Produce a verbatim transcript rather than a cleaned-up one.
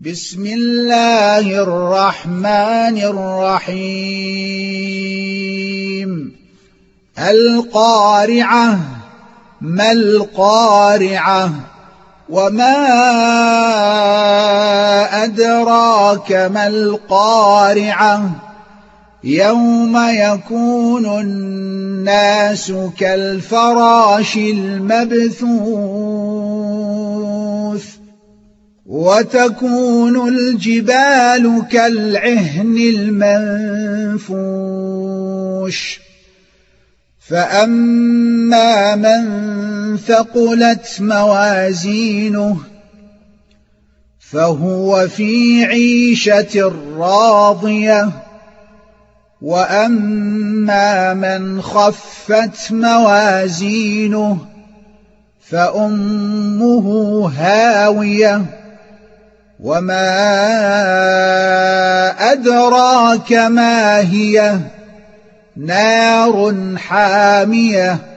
بسم الله الرحمن الرحيم القارعة ما القارعة وما أدراك ما القارعة يوم يكون الناس كالفراش المبثوث وتكون الجبال كالعهن المنفوش فأما من ثقلت موازينه فهو في عيشة راضية وأما من خفت موازينه فأمه هاوية وما أدراك ما هي نار حامية